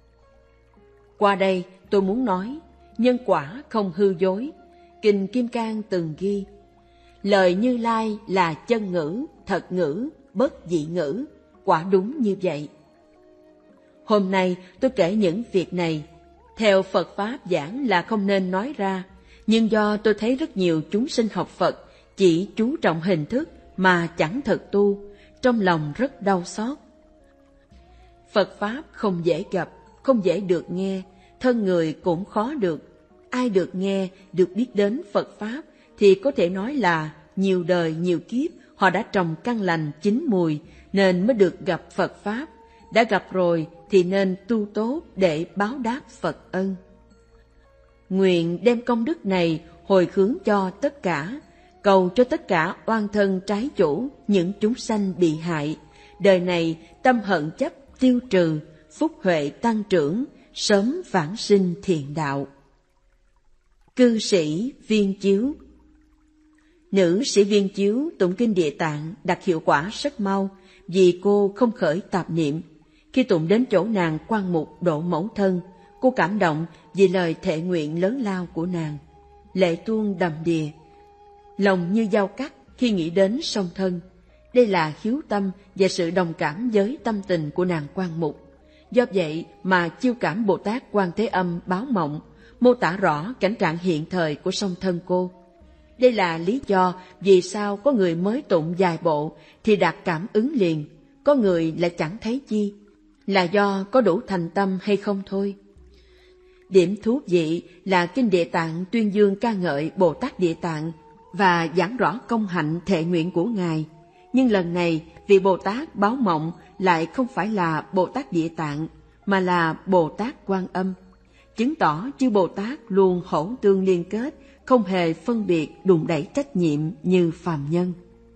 Qua đây tôi muốn nói, nhân quả không hư dối. Kinh Kim Cang từng ghi, lời Như Lai là chân ngữ, thật ngữ, bất dị ngữ, quả đúng như vậy. Hôm nay tôi kể những việc này, theo Phật Pháp giảng là không nên nói ra, nhưng do tôi thấy rất nhiều chúng sinh học Phật chỉ chú trọng hình thức mà chẳng thật tu, trong lòng rất đau xót. Phật Pháp không dễ gặp, không dễ được nghe, thân người cũng khó được. Ai được nghe, được biết đến Phật Pháp thì có thể nói là nhiều đời nhiều kiếp họ đã trồng căn lành chín mùi nên mới được gặp Phật Pháp. Đã gặp rồi thì nên tu tốt để báo đáp Phật ân. Nguyện đem công đức này hồi hướng cho tất cả, cầu cho tất cả oan thân trái chủ, những chúng sanh bị hại, đời này tâm hận chấp tiêu trừ, phúc huệ tăng trưởng, sớm vãng sinh thiện đạo. Cư sĩ Viên Chiếu. Nữ sĩ Viên Chiếu tụng kinh Địa Tạng đạt hiệu quả rất mau vì cô không khởi tạp niệm. Khi tụng đến chỗ nàng Quan Mục độ mẫu thân, cô cảm động vì lời thệ nguyện lớn lao của nàng. Lệ tuôn đầm đìa, lòng như dao cắt khi nghĩ đến song thân. Đây là hiếu tâm và sự đồng cảm với tâm tình của nàng Quan Mục. Do vậy mà Chiêu Cảm Bồ Tát Quan Thế Âm báo mộng, mô tả rõ cảnh trạng hiện thời của song thân cô. Đây là lý do vì sao có người mới tụng vài bộ thì đạt cảm ứng liền, có người lại chẳng thấy chi, là do có đủ thành tâm hay không thôi. Điểm thú vị là kinh Địa Tạng tuyên dương ca ngợi Bồ Tát Địa Tạng và giảng rõ công hạnh thệ nguyện của Ngài. Nhưng lần này vị Bồ Tát báo mộng lại không phải là Bồ Tát Địa Tạng mà là Bồ Tát Quan Âm, chứng tỏ chư Bồ Tát luôn hỗn tương liên kết, không hề phân biệt đùn đẩy trách nhiệm như phàm nhân.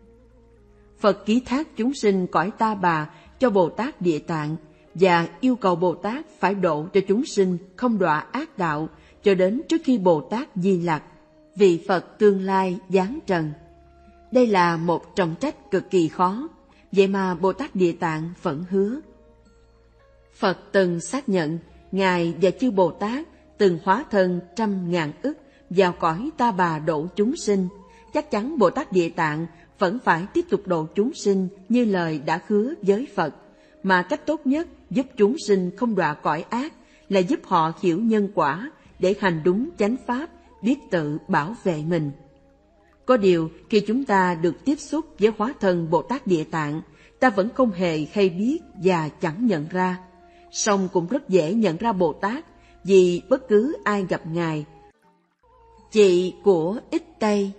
Phật ký thác chúng sinh cõi Ta Bà cho Bồ Tát Địa Tạng và yêu cầu Bồ Tát phải độ cho chúng sinh không đọa ác đạo cho đến trước khi Bồ Tát Di Lặc, vị Phật tương lai giáng trần. Đây là một trọng trách cực kỳ khó, vậy mà Bồ Tát Địa Tạng vẫn hứa. Phật từng xác nhận Ngài và chư Bồ Tát từng hóa thân trăm ngàn ức vào cõi Ta Bà độ chúng sinh, chắc chắn Bồ Tát Địa Tạng vẫn phải tiếp tục độ chúng sinh như lời đã hứa với Phật, mà cách tốt nhất giúp chúng sinh không đọa cõi ác là giúp họ hiểu nhân quả để hành đúng chánh pháp, biết tự bảo vệ mình. Có điều khi chúng ta được tiếp xúc với hóa thân Bồ Tát Địa Tạng, ta vẫn không hề hay biết và chẳng nhận ra. Song cũng rất dễ nhận ra Bồ Tát vì bất cứ ai gặp Ngài. Chị của Ích Tây.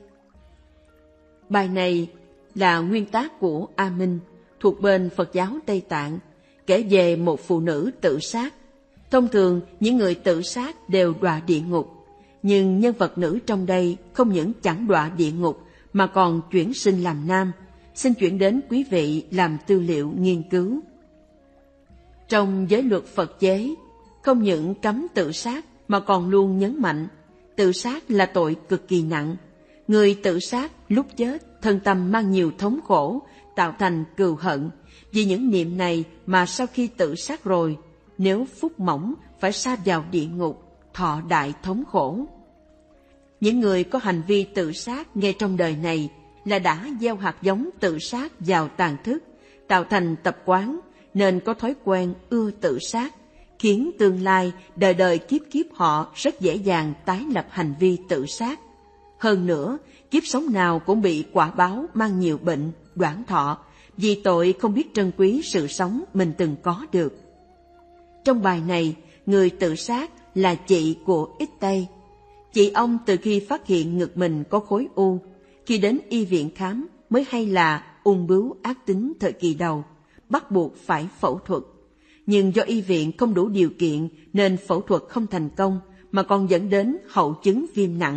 Bài này là nguyên tác của A Minh, thuộc bên Phật giáo Tây Tạng, kể về một phụ nữ tự sát. Thông thường những người tự sát đều đọa địa ngục, nhưng nhân vật nữ trong đây không những chẳng đọa địa ngục mà còn chuyển sinh làm nam. Xin chuyển đến quý vị làm tư liệu nghiên cứu. Trong giới luật Phật chế, không những cấm tự sát mà còn luôn nhấn mạnh tự sát là tội cực kỳ nặng. Người tự sát lúc chết thân tâm mang nhiều thống khổ, tạo thành cừu hận. Vì những niệm này mà sau khi tự sát rồi, nếu phúc mỏng phải sa vào địa ngục, thọ đại thống khổ. Những người có hành vi tự sát ngay trong đời này là đã gieo hạt giống tự sát vào tàn thức, tạo thành tập quán nên có thói quen ưa tự sát, khiến tương lai đời đời kiếp kiếp họ rất dễ dàng tái lập hành vi tự sát. Hơn nữa, kiếp sống nào cũng bị quả báo mang nhiều bệnh, đoản thọ, vì tội không biết trân quý sự sống mình từng có được. Trong bài này, người tự sát là chị của Ích Tây. Chị ông từ khi phát hiện ngực mình có khối u, khi đến y viện khám mới hay là ung bướu ác tính thời kỳ đầu, bắt buộc phải phẫu thuật. Nhưng do y viện không đủ điều kiện nên phẫu thuật không thành công mà còn dẫn đến hậu chứng viêm nặng,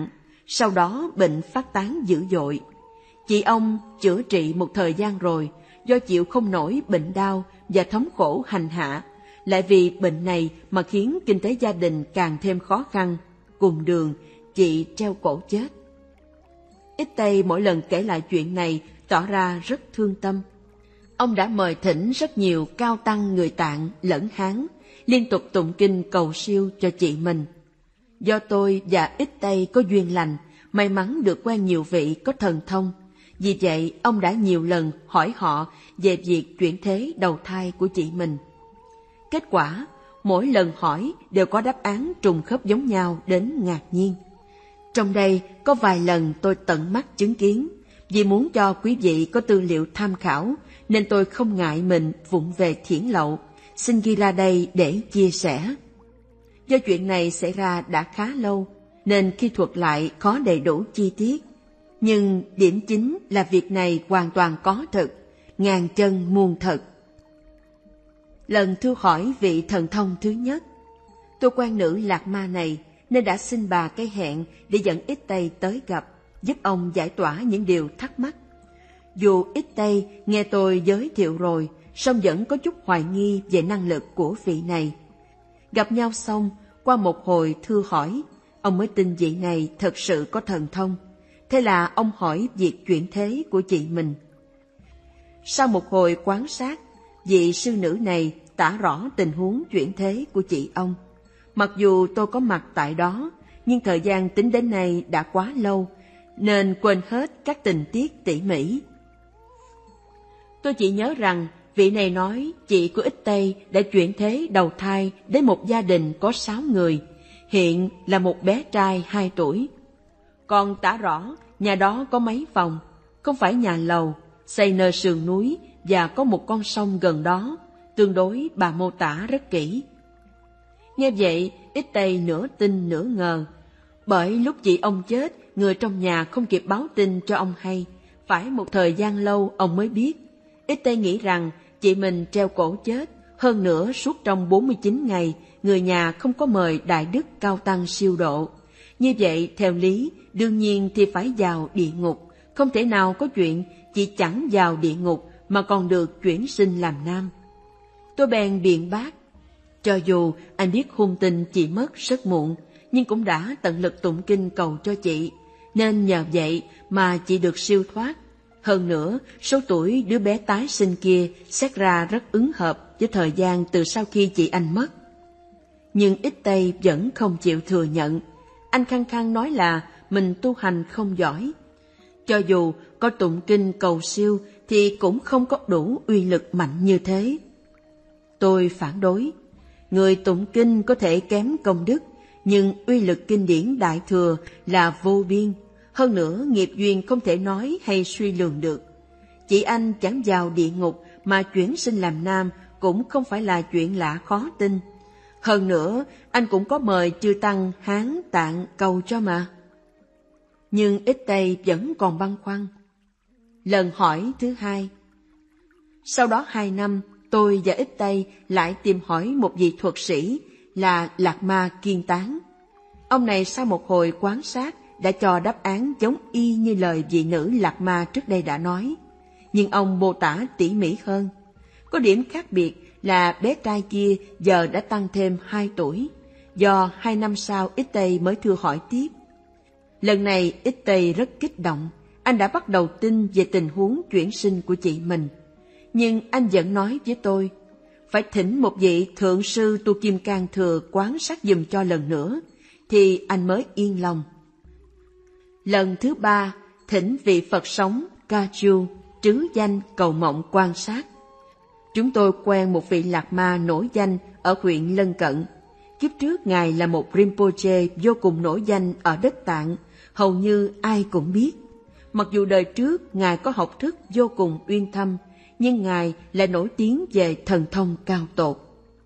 sau đó bệnh phát tán dữ dội. Chị ông chữa trị một thời gian rồi, do chịu không nổi bệnh đau và thống khổ hành hạ, lại vì bệnh này mà khiến kinh tế gia đình càng thêm khó khăn. Cùng đường, chị treo cổ chết. Ít Tây mỗi lần kể lại chuyện này tỏ ra rất thương tâm. Ông đã mời thỉnh rất nhiều cao tăng người Tạng lẫn Hán, liên tục tụng kinh cầu siêu cho chị mình. Do tôi và Ít Tây có duyên lành, may mắn được quen nhiều vị có thần thông. Vì vậy, ông đã nhiều lần hỏi họ về việc chuyển thế đầu thai của chị mình. Kết quả, mỗi lần hỏi đều có đáp án trùng khớp giống nhau đến ngạc nhiên. Trong đây có vài lần tôi tận mắt chứng kiến. Vì muốn cho quý vị có tư liệu tham khảo, nên tôi không ngại mình vụng về thiển lậu, xin ghi ra đây để chia sẻ. Do chuyện này xảy ra đã khá lâu, nên khi thuật lại khó đầy đủ chi tiết. Nhưng điểm chính là việc này hoàn toàn có thật, ngàn chân muôn thật. Lần thưa hỏi vị thần thông thứ nhất, tôi quen nữ lạc ma này nên đã xin bà cái hẹn để dẫn Ít Tây tới gặp, giúp ông giải tỏa những điều thắc mắc. Dù Ít Tây nghe tôi giới thiệu rồi, song vẫn có chút hoài nghi về năng lực của vị này. Gặp nhau xong, qua một hồi thưa hỏi, ông mới tin vị này thật sự có thần thông. Thế là ông hỏi việc chuyển thế của chị mình. Sau một hồi quan sát, vị sư nữ này tả rõ tình huống chuyển thế của chị ông. Mặc dù tôi có mặt tại đó, nhưng thời gian tính đến nay đã quá lâu, nên quên hết các tình tiết tỉ mỉ. Tôi chỉ nhớ rằng vị này nói chị của Ít Tây đã chuyển thế đầu thai đến một gia đình có sáu người, hiện là một bé trai hai tuổi. Còn tả rõ nhà đó có mấy phòng, không phải nhà lầu, xây nơi sườn núi và có một con sông gần đó, tương đối bà mô tả rất kỹ. Nghe vậy, Ít Tây nửa tin nửa ngờ, bởi lúc chị ông chết, người trong nhà không kịp báo tin cho ông hay, phải một thời gian lâu ông mới biết. Ít Tây nghĩ rằng chị mình treo cổ chết, hơn nữa suốt trong bốn mươi chín ngày, người nhà không có mời Đại Đức Cao Tăng siêu độ. Như vậy, theo lý, đương nhiên thì phải vào địa ngục, không thể nào có chuyện chị chẳng vào địa ngục mà còn được chuyển sinh làm nam. Tôi bèn biện bác, cho dù anh biết hung tin chị mất rất muộn, nhưng cũng đã tận lực tụng kinh cầu cho chị, nên nhờ vậy mà chị được siêu thoát. Hơn nữa, số tuổi đứa bé tái sinh kia xét ra rất ứng hợp với thời gian từ sau khi chị anh mất. Nhưng Ít Tây vẫn không chịu thừa nhận. Anh khăng khăng nói là mình tu hành không giỏi. Cho dù có tụng kinh cầu siêu thì cũng không có đủ uy lực mạnh như thế. Tôi phản đối. Người tụng kinh có thể kém công đức, nhưng uy lực kinh điển Đại Thừa là vô biên. Hơn nữa, nghiệp duyên không thể nói hay suy lường được. Chị anh chẳng vào địa ngục mà chuyển sinh làm nam cũng không phải là chuyện lạ khó tin. Hơn nữa, anh cũng có mời chư tăng Hán Tạng cầu cho mà. Nhưng Ít Tây vẫn còn băn khoăn. Lần hỏi thứ hai. Sau đó hai năm, tôi và Ít Tây lại tìm hỏi một vị thuật sĩ là Lạc Ma Kiên Tán. Ông này sau một hồi quan sát đã cho đáp án giống y như lời vị nữ Lạc Ma trước đây đã nói. Nhưng ông mô tả tỉ mỉ hơn. Có điểm khác biệt là bé trai kia giờ đã tăng thêm hai tuổi, do hai năm sau Ít Tây mới thưa hỏi tiếp. Lần này Ít Tây rất kích động, anh đã bắt đầu tin về tình huống chuyển sinh của chị mình. Nhưng anh vẫn nói với tôi, phải thỉnh một vị thượng sư tu Kim Cang Thừa quán sát giùm cho lần nữa, thì anh mới yên lòng. Lần thứ ba, thỉnh vị Phật sống Ca Chu, trứ danh cầu mộng quan sát. Chúng tôi quen một vị Lạc Ma nổi danh ở huyện lân cận. Kiếp trước Ngài là một Rinpoche vô cùng nổi danh ở đất Tạng, hầu như ai cũng biết. Mặc dù đời trước Ngài có học thức vô cùng uyên thâm, nhưng Ngài lại nổi tiếng về thần thông cao tột.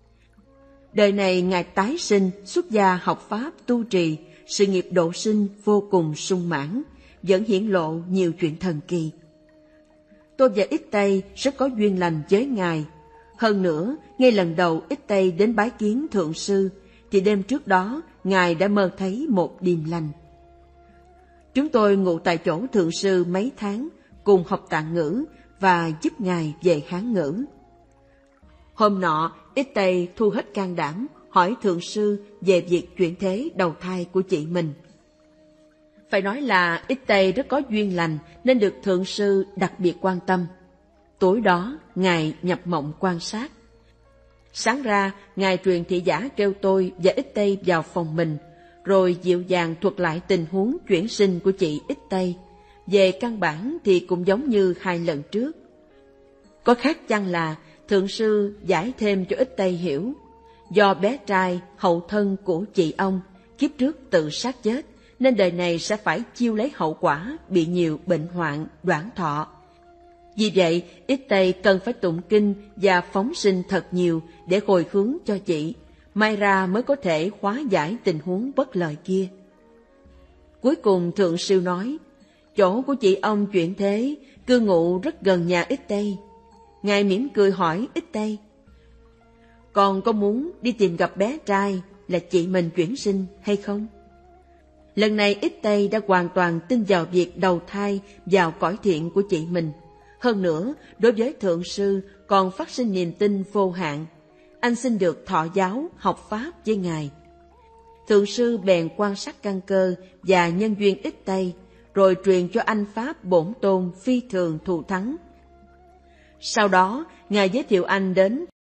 Đời này Ngài tái sinh, xuất gia học Pháp tu trì, sự nghiệp độ sinh vô cùng sung mãn, vẫn hiển lộ nhiều chuyện thần kỳ. Tôi và Ít Tây rất có duyên lành với Ngài. Hơn nữa, ngay lần đầu Ít Tây đến bái kiến Thượng Sư, thì đêm trước đó Ngài đã mơ thấy một điềm lành. Chúng tôi ngụ tại chỗ thượng sư mấy tháng, cùng học Tạng ngữ và giúp ngài về Hán ngữ. Hôm nọ, Ích Tây thu hết can đảm hỏi thượng sư về việc chuyển thế đầu thai của chị mình. Phải nói là Ích Tây rất có duyên lành nên được thượng sư đặc biệt quan tâm. Tối đó, ngài nhập mộng quan sát. Sáng ra, ngài truyền thị giả kêu tôi và Ích Tây vào phòng mình, rồi dịu dàng thuật lại tình huống chuyển sinh của chị Ích Tây. Về căn bản thì cũng giống như hai lần trước. Có khác chăng là thượng sư giải thêm cho Ích Tây hiểu, do bé trai hậu thân của chị ông kiếp trước tự sát chết, nên đời này sẽ phải chiêu lấy hậu quả bị nhiều bệnh hoạn, đoản thọ. Vì vậy, Ích Tây cần phải tụng kinh và phóng sinh thật nhiều để hồi hướng cho chị, may ra mới có thể hóa giải tình huống bất lợi kia. Cuối cùng thượng sư nói, chỗ của chị ông chuyển thế, cư ngụ rất gần nhà Ích Tây. Ngài mỉm cười hỏi Ích Tây, còn có muốn đi tìm gặp bé trai là chị mình chuyển sinh hay không? Lần này Ích Tây đã hoàn toàn tin vào việc đầu thai vào cõi thiện của chị mình. Hơn nữa, đối với thượng sư còn phát sinh niềm tin vô hạn. Anh xin được thọ giáo, học pháp với ngài. Thượng sư bèn quan sát căn cơ và nhân duyên Ích Tây, rồi truyền cho anh pháp bổn tôn phi thường thù thắng. Sau đó, ngài giới thiệu anh đến